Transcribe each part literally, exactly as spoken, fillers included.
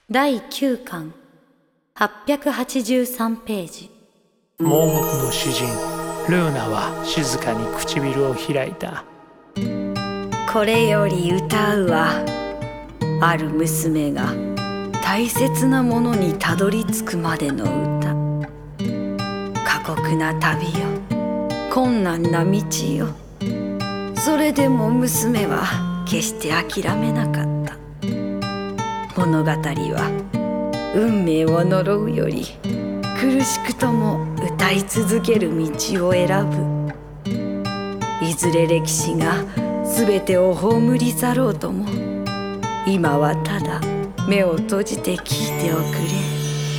だいきゅうかんはっぴゃくはちじゅうさんページ。 盲目の詩人ルーナは静かに唇を開いた。 これより歌うは、ある娘が大切なものにたどり着くまでの歌。過酷な旅よ、困難な道よ。それでも娘は決して諦めなかった。物語は運命を呪うより苦しくとも歌い続ける道を選ぶ。いずれ歴史が全てを葬り去ろうとも、今はただ目を閉じて聞いておくれ。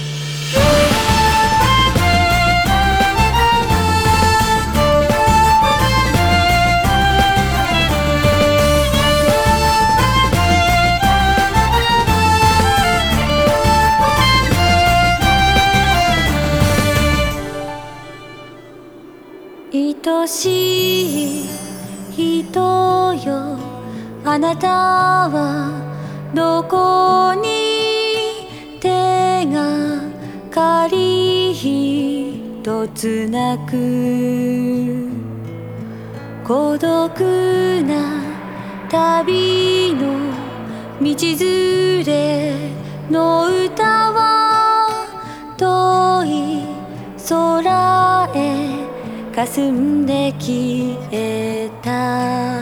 愛しい人よ、あなたはどこに手がかり一つなく、孤独な旅の道連れの歌は遠い空へ霞んで消えた。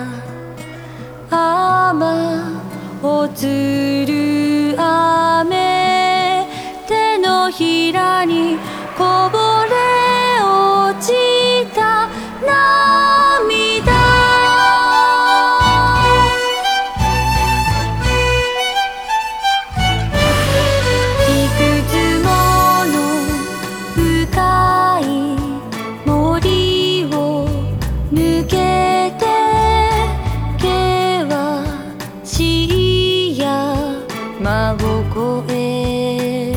雨をつる雨、手のひらにこぼれ落ちた涙。いくつもの深い森を抜けて険しい山を越え、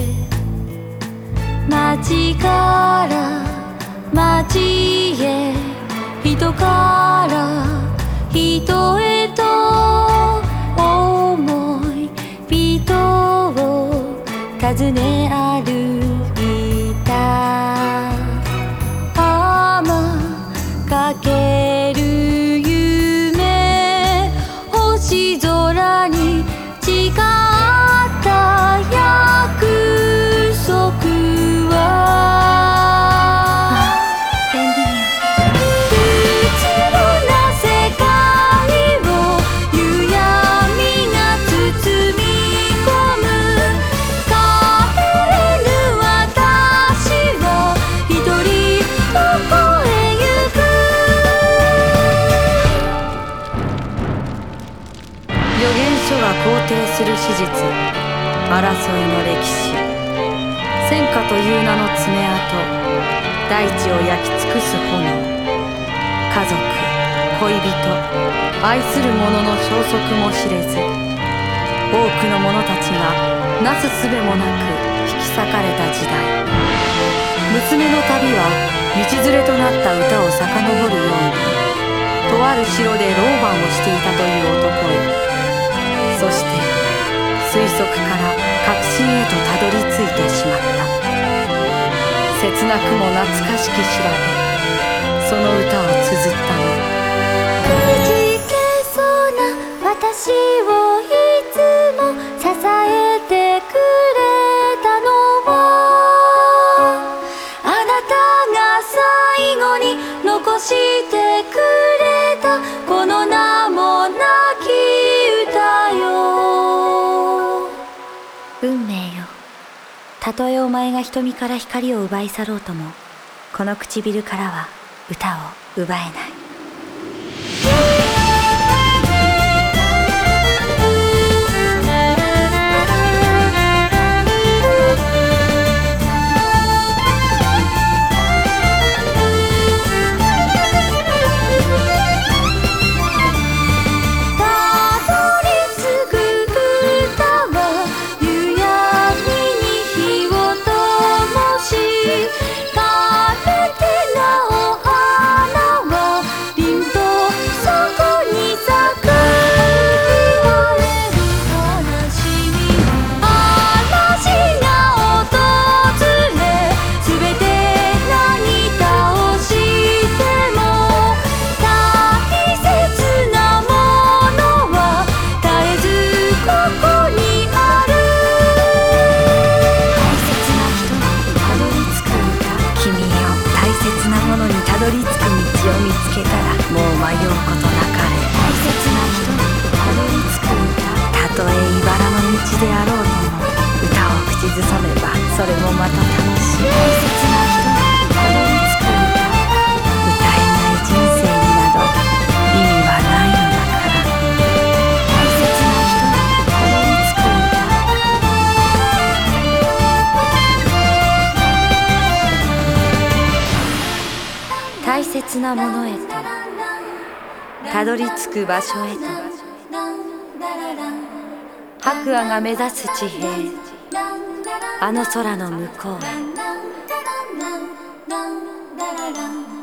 街から街へ、人から人へと思い人を訪ね歩いた。かける夢、星空に誓った約束は、不自由な世界を夕闇が包み込む。帰れぬ私は一人どこへ行く。 預言書が肯定する史実、争いの歴史、戦火という名の爪痕、大地を焼き尽くす炎、家族、恋人、愛する者の消息も知れず、多くの者たちがなすすべもなく引き裂かれた時代。娘の旅は道連れとなった歌を遡るように、とある城で老番をしていたという男へ、そして推測から確信へとたどり着いてしまった。切なくも懐かしき調べ、その歌を綴ったの。 くじけそうな私をいつも支えてくれたのは、あなたが最後に残してくれたこの名もなき歌よ。運命よ、たとえお前が瞳から光を奪い去ろうとも、この唇からは歌を奪えない。枯れてなお花はなものへとたどり着く場所へと白亜が目指す地平、あの空の向こうへ。